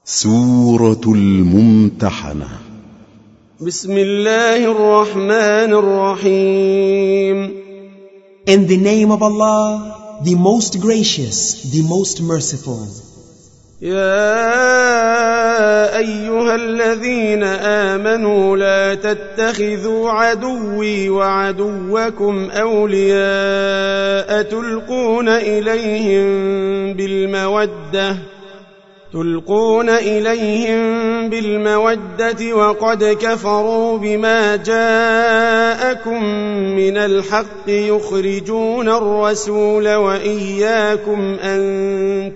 سورة الممتحنة. بسم الله الرحمن الرحيم. In the name of Allah, the most gracious, the most merciful. يا أيها الذين آمنوا لا تتخذوا عدوي وعدوكم أولياء تلقون إليهم بالمودة وقد كفروا بما جاءكم من الحق يخرجون الرسول وإياكم أن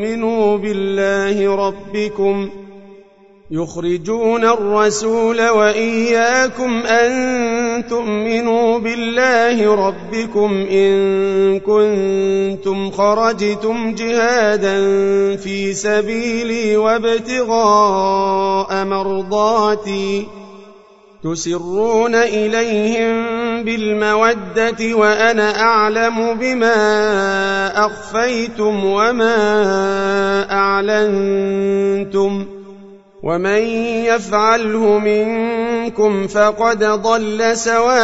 تؤمنوا بالله ربكم إن كنتم خرجتم جهادا في سبيلي وابتغاء مرضاتي تسرون إليهم بالمودة وأنا أعلم بما أخفيتم وما أعلنتم ومن يفعله منكم فقد ضل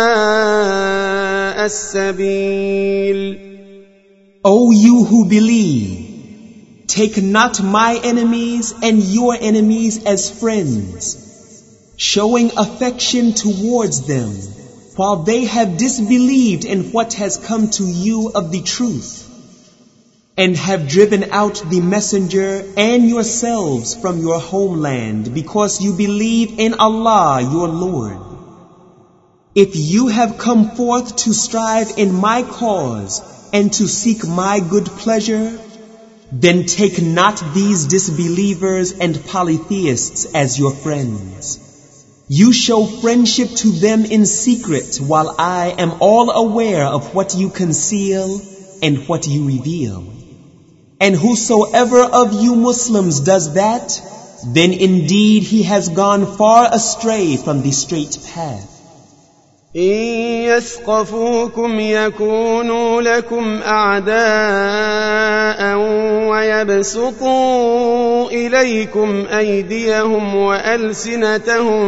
سواء السبيل. O you who believe, take not my enemies and your enemies as friends, showing affection towards them, while they have disbelieved in what has come to you of the truth, and have driven out the messenger and yourselves from your homeland because you believe in Allah your Lord. If you have come forth to strive in my cause and to seek my good pleasure, then take not these disbelievers and polytheists as your friends. You show friendship to them in secret, while I am all aware of what you conceal and what you reveal. And whosoever of you Muslims does that, then indeed he has gone far astray from the straight path. إن يثقفوكم يكونوا لكم أعداء ويبسطوا إليكم أيديهم وألسنتهم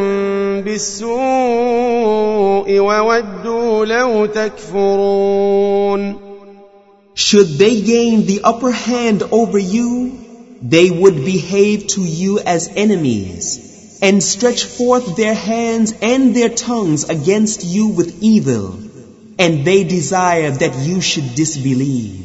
بالسوء وودوا لو تكفرون. Should they gain the upper hand over you, they would behave to you as enemies and stretch forth their hands and their tongues against you with evil, and they desire that you should disbelieve.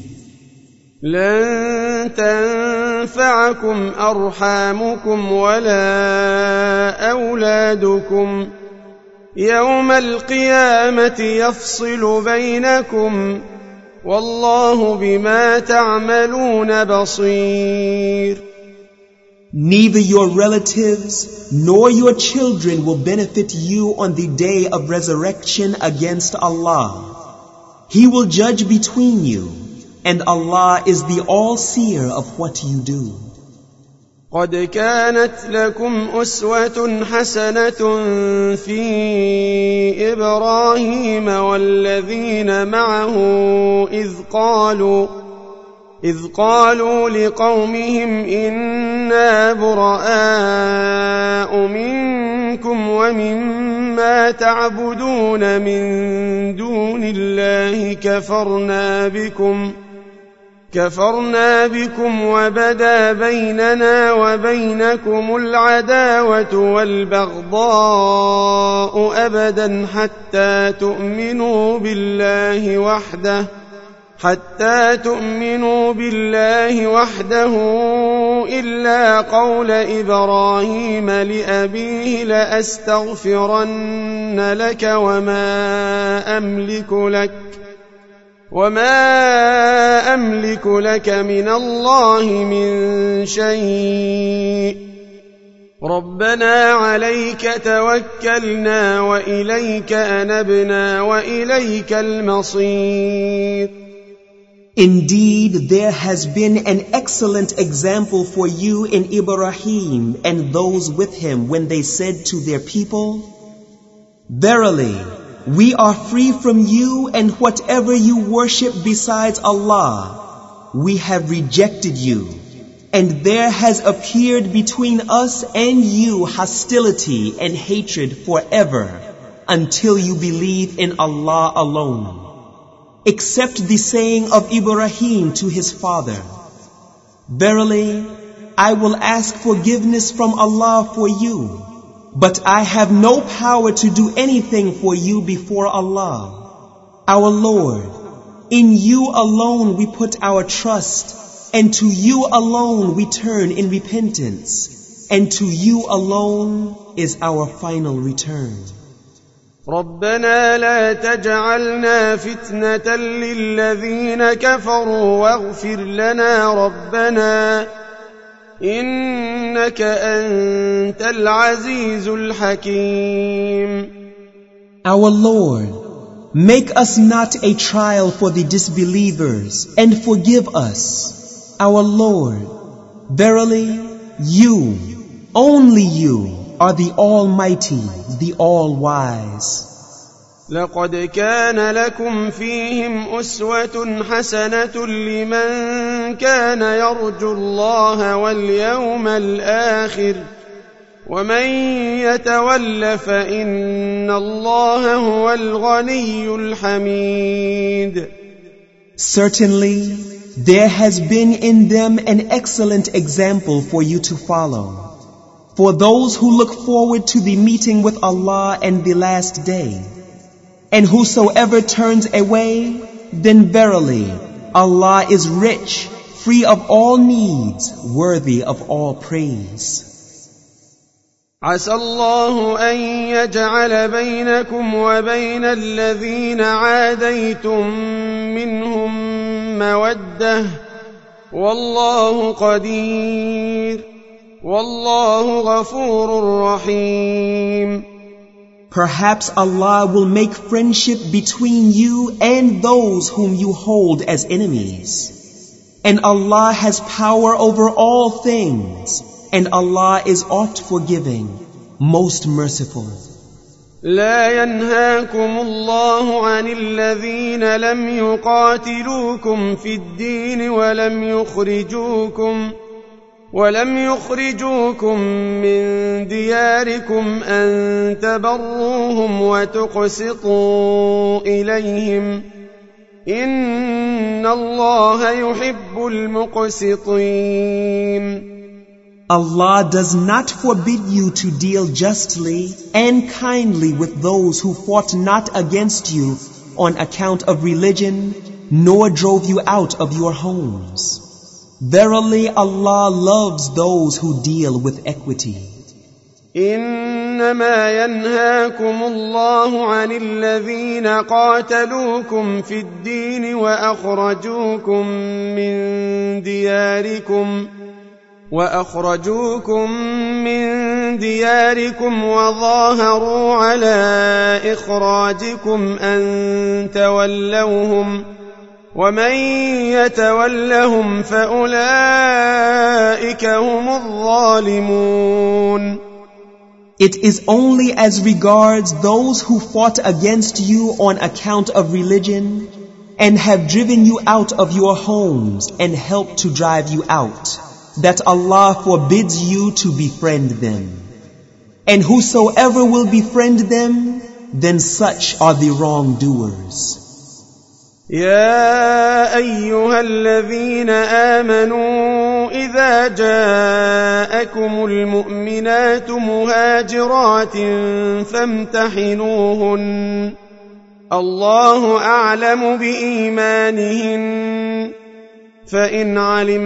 لن تنفعكم أرحامكم ولا أولادكم يوم القيامة يفصل بينكم والله بما تعملون بصير. Neither your relatives nor your children will benefit you on the day of resurrection against Allah. He will judge between you, and Allah is the all-seer of what you do. قد كانت لكم أسوة حسنة في إبراهيم والذين معه إذ قالوا لقومهم إنا براء منكم ومما تعبدون من دون الله كفرنا بكم وبدا بيننا وبينكم العداوة والبغضاء أبدا حتى تؤمنوا بالله وحده إلا قول إبراهيم لأبيه لأستغفرن لك وما أملك لك من الله من شيء ربنا عليك توكلنا وإليك أنبنا وإليك المصير. Indeed, there has been an excellent example for you in Ibrahim and those with him when they said to their people, Verily, we are free from you and whatever you worship besides Allah. We have rejected you, And there has appeared between us and you hostility and hatred forever until you believe in Allah alone, except the saying of Ibrahim to his father, "Verily, I will ask forgiveness from Allah for you, but I have no power to do anything for you before Allah. Our Lord, in you alone we put our trust, and to you alone we turn in repentance, and to you alone is our final return." ربنا لا تجعلنا فتنة للذين كفروا واغفر لنا ربنا إنك أنت العزيز الحكيم. Our Lord, make us not a trial for the disbelievers, and forgive us. Our Lord, verily, you, only you, are the Almighty, the All-Wise. لقد كان لكم فيهم أسوة حسنة لمن كان يرجو الله واليوم الآخر ومن يتول فإن الله هو الغني الحميد. Certainly, there has been in them an excellent example for you to follow. For those who look forward to the meeting with Allah and the last day. And whosoever turns away, then verily Allah is rich, free of all needs, worthy of all praise. عسى الله أن يجعل بينكم وبين الذين عاديتم منهم مودة والله قدير والله غفور رحيم. Perhaps Allah will make friendship between you and those whom you hold as enemies. And Allah has power over all things, and Allah is oft forgiving, most merciful. لا ينهاكم الله عن الذين لم يقاتلوكم في الدين ولم يخرجوكم من دياركم أن تبروهم وتقسطوا إليهم إن الله يحب المقسطين. Allah does not forbid you to deal justly and kindly with those who fought not against you on account of religion, nor drove you out of your homes. Verily Allah loves those who deal with equity. إنما ينهاكم الله عن الذين قاتلوكم في الدين وأخرجوكم من دياركم وظاهروا على إخراجكم أن تولوهم ومن يتولهم فأولئك هم الظالمون. It is only as regards those who fought against you on account of religion and have driven you out of your homes and helped to drive you out, that Allah forbids you to befriend them. And whosoever will befriend them, then such are the wrongdoers. يا أيها الذين آمنوا إذا جاءكم المؤمنات مهاجرات فامتحنوهن الله أعلم بإيمانهن فإن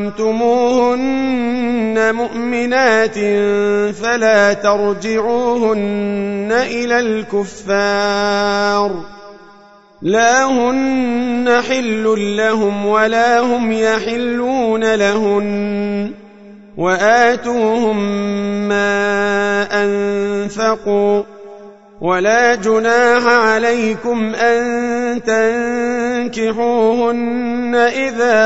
علمتموهن مؤمنات فلا ترجعوهن إلى الكفار لا هن حل لهم ولا هم يحلون لهن وآتوهم ما أنفقوا ولا جناح عليكم أن تنكحوهن إذا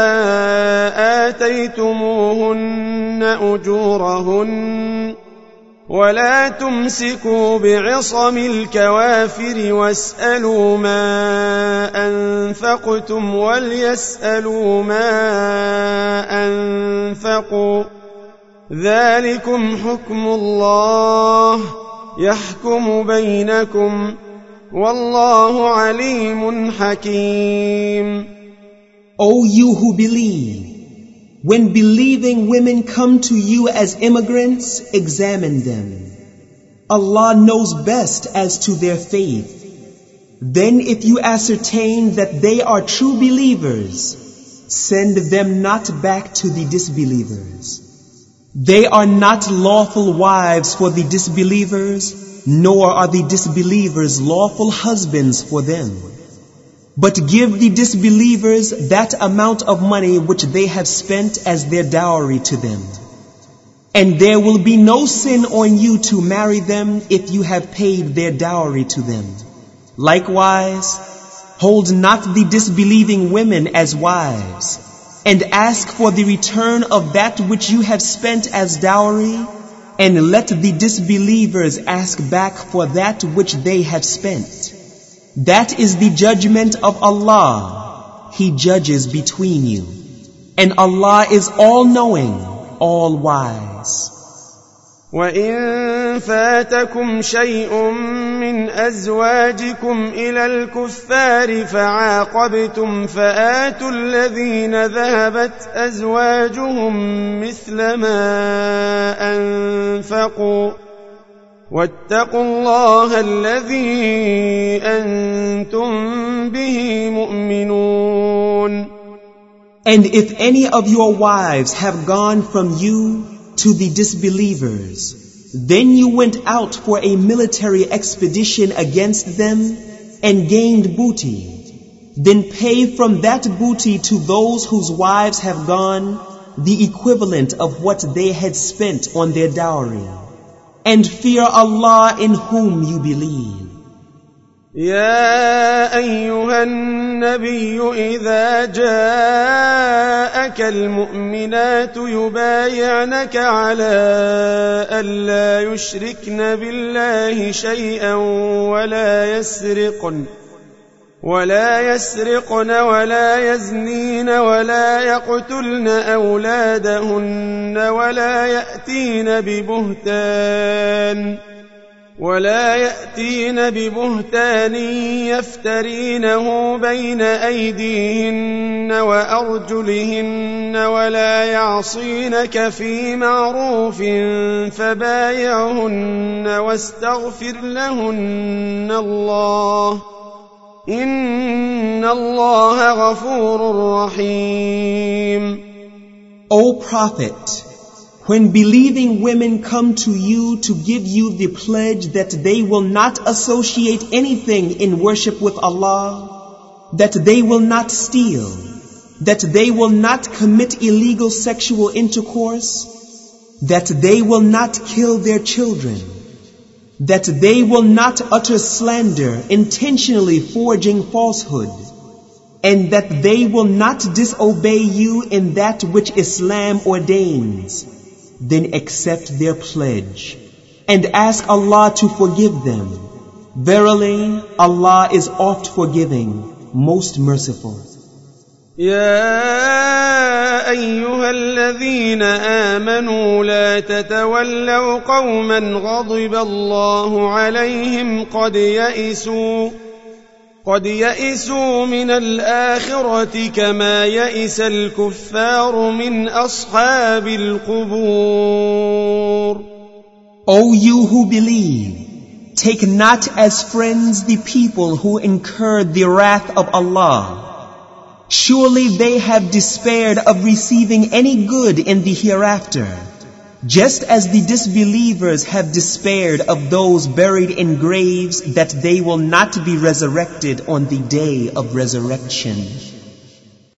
آتيتموهن أجورهن ولا تمسكوا بعصم الكوافر واسألوا ما أنفقتم وليسألوا ما أنفقوا ذلكم حكم الله يحكم بينكم والله عليم حكيم. O you who believe, when believing women come to you as immigrants, examine them. Allah knows best as to their faith. Then if you ascertain that they are true believers, send them not back to the disbelievers. They are not lawful wives for the disbelievers, nor are the disbelievers lawful husbands for them. But give the disbelievers that amount of money which they have spent as their dowry to them. And there will be no sin on you to marry them if you have paid their dowry to them. Likewise, hold not the disbelieving women as wives, and ask for the return of that which you have spent as dowry, and let the disbelievers ask back for that which they have spent. That is the judgment of Allah. He judges between you. And Allah is all-knowing, all-wise. وَإِن فَاتَكُمْ شَيْءٌ مِّنْ أَزْوَاجِكُمْ إِلَى الْكُفَّارِ فَعَاقَبْتُمْ فَآتُوا الَّذِينَ ذَهَبَتْ أَزْوَاجُهُمْ مِثْلَ مَا أَنفَقُوا وَاتَّقُوا اللَّهَ الَّذِي أَنْتُمْ بِهِ مُؤْمِنُونَ. And if any of your wives have gone from you to the disbelievers, then you went out for a military expedition against them and gained booty, then pay from that booty to those whose wives have gone the equivalent of what they had spent on their dowry, and fear Allah in whom you believe. يا أيها النبي إذا جاءك المؤمنات يبايعنك على ألا يشركن بالله شيئا ولا يسرقن ولا يزنين ولا يقتلن أولادهن ولا يأتين ببهتان يفترينه بين أيديهن وأرجلهن ولا يعصينك في معروف فبايعهن واستغفر لهن الله إن الله غفور رحيم. O Prophet, when believing women come to you to give you the pledge that they will not associate anything in worship with Allah, that they will not steal, that they will not commit illegal sexual intercourse, that they will not kill their children, that they will not utter slander, intentionally forging falsehood, and that they will not disobey you in that which Islam ordains, then accept their pledge and ask Allah to forgive them. Verily, Allah is oft forgiving, most merciful. يا أيها الذين آمنوا لا تتولوا قوما غضب الله عليهم قد يئسوا من الآخرة كما يئس الكفار من أصحاب القبور. O you who believe, take not as friends the people who incur the wrath of Allah. Surely they have despaired of receiving any good in the hereafter, just as the disbelievers have despaired of those buried in graves that they will not be resurrected on the day of resurrection.